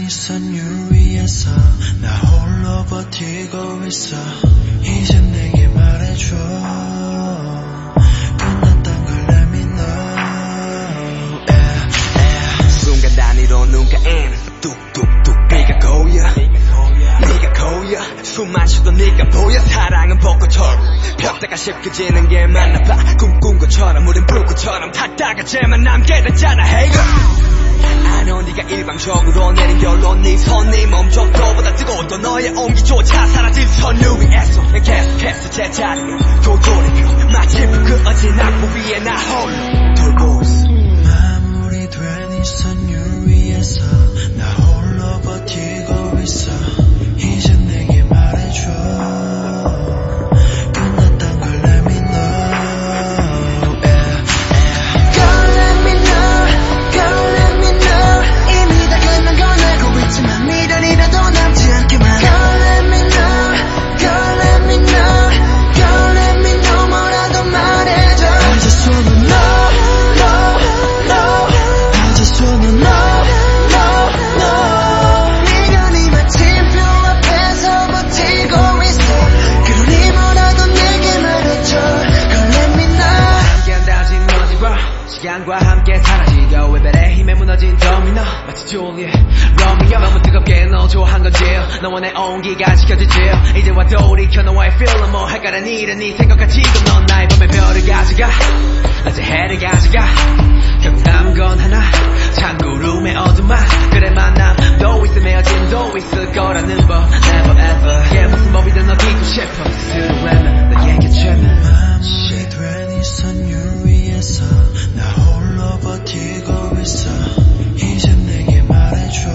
네 선율 위에서 나 홀로 버티고 있어. 이제 내게 말해줘. 끝났단 걸 let me know. 순간 단위로 눈가엔 뚝뚝뚝 네가 고여 네가 고여 숨만 쉬도 네가 보여. 사랑은 벚꽃처럼 폈다가 쉽게 지는 게 맞나봐. 꿈꾼 것처럼 우린 불꽃처럼 탔다가 쟤만 남게 됐잖아. Hey girl, I know 네가 일방적으로 내린 결론. 네 손이 멈춰도보다 뜨거웠던 너의 온기조차 사라진 선율 위에서 난 계속해서 제자리로 도돌이켜. 마치 그 어진 악보 위에 나 홀로 돌고 있어. 마무리된 이 선율 위에서 나 홀로 버티고 있어. 이제 내게 말해줘. 끝났단 걸 let me know. Girl let me know, girl let me know. 이미 다 끝난 건 알고 있지만 미련이라도 남지 않게만. Girl let me know, girl let me know, girl let me know. 뭐라도 말해줘. I just wanna know, know, know. I just wanna know, know, know. 미련이 마침표 앞에서 버티고 있어. 그러니 뭐라도 내게 말해줘. Girl let me know. 함께한다진 너지와 시간과 함께 사라지려. 외벨의 힘에 무너진 도미노 마치 줄리엣 로미오. 너무 뜨겁게 너 좋아한 거지. 너와 내 온기가 지켜지지. 이제와 돌이켜 너와의 feel은 뭐 할까란 일은 네 생각까지도. 넌 나의 밤의 별을 가져가 낮의 해를 가져가. 결국 남은 건 하나, 창구룸의 어둠아. 그래 만남도 있음 헤어짐도 있을 거라는 법. Never ever yeah, 무슨 법이든 어디고 싶어. 스스로라면 너에게 죄면 마무리된 이 선율 위에서 나 홀로 버티고 있어. 이제 내게 말해줘.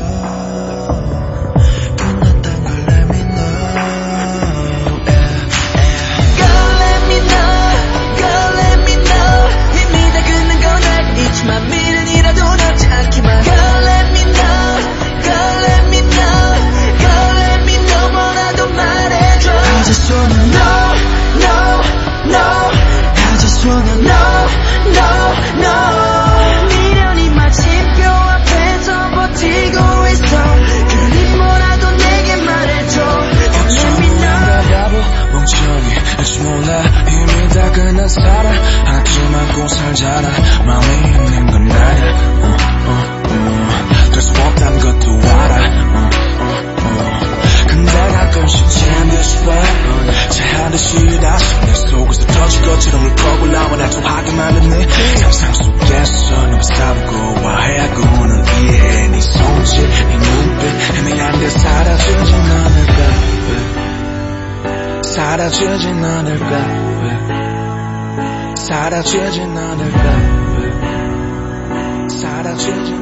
끝났단 걸 let me know. Girl let me know, girl let me know. 이미 다 끝난 건 알고 있지만 미련이라도 남지 않기만. Girl let me know, girl let me know, girl let me know. 뭐라도 말해줘. I just wanna know, know, know. I just wanna know, know, know. 미련이 마침표 앞에서 버티고 있어. 그러니 뭐라도 내게 말해줘. Let me know. 바보 멍청이 알지 몰라. 이미 다 끝난 사랑 하지 말고 살잖아. 마음이 있는 건 나야. 될 수 없단 것도 알아. 근데 가끔씩 재미있어. 제하듯이 다시 내 속에서 터질 것처럼 울컥올라와 날 좋아하게 만든 네 상상 속에서 너무 싸우고 와해하고 널 이해해. 네 손짓 네 눈빛 애매한 데 사라지진 않을까. 사라지진 않을까. 사라지진 않을까. 사라지진